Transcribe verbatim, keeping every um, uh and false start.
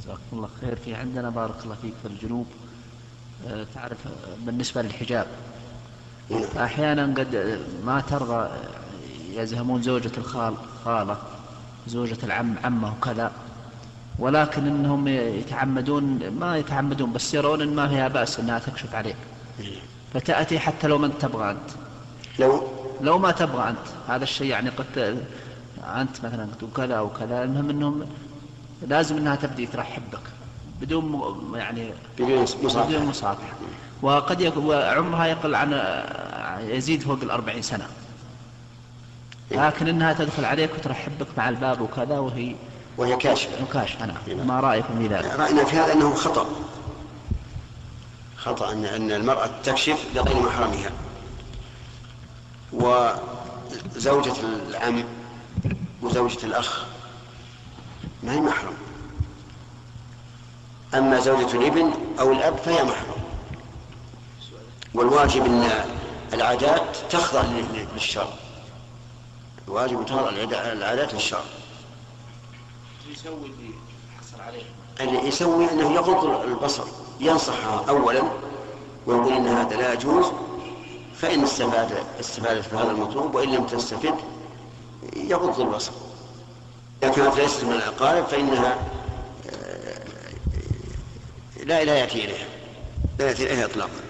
جزاكم الله خير. في عندنا بارك الله فيك في الجنوب آه، تعرف بالنسبة للحجاب أحيانا قد ما ترضى يزهمون زوجة الخال خالة زوجة العم عمه وكذا، ولكن إنهم يتعمدون ما يتعمدون بس يرون إن ما فيها بأس إنها تكشف عليك، فتأتي حتى لو ما تبغى أنت، لو لو ما تبغى أنت هذا الشيء، يعني قد أنت مثلا كذا أو كذا، المهم إنهم لازم إنها تبدي ترحب بك بدون يعني بدون مصافحة، وقد يكون وعمرها يقل عن يزيد فوق الأربعين سنة، لكن إنها تدخل عليك وترحب بك مع الباب وكذا وهي وهي كاشفة. كاشفة. نعم. ما رأيكم في ذلك؟ رأينا في هذا أنه خطأ خطأ أن أن المرأة تكشف لغير محرمها. وزوجة العم وزوجة الأخ ما هي محرم، أما زوجة الابن أو الأب فهي محرم. والواجب أن العادات تخضع للشرع، الواجب تخضع العادات للشرع. يسوي اللي حصل عليه اللي يسوي أنه يغض البصر، ينصحها أولا ويقول أن هذا لا يجوز، فإن استفادت بهذا المطلوب، وإن لم تستفد يغض البصر. إذا كانت ليست من الأقارب فإنها لا لا يأتي إليها لا يأتي إليها إطلاقا.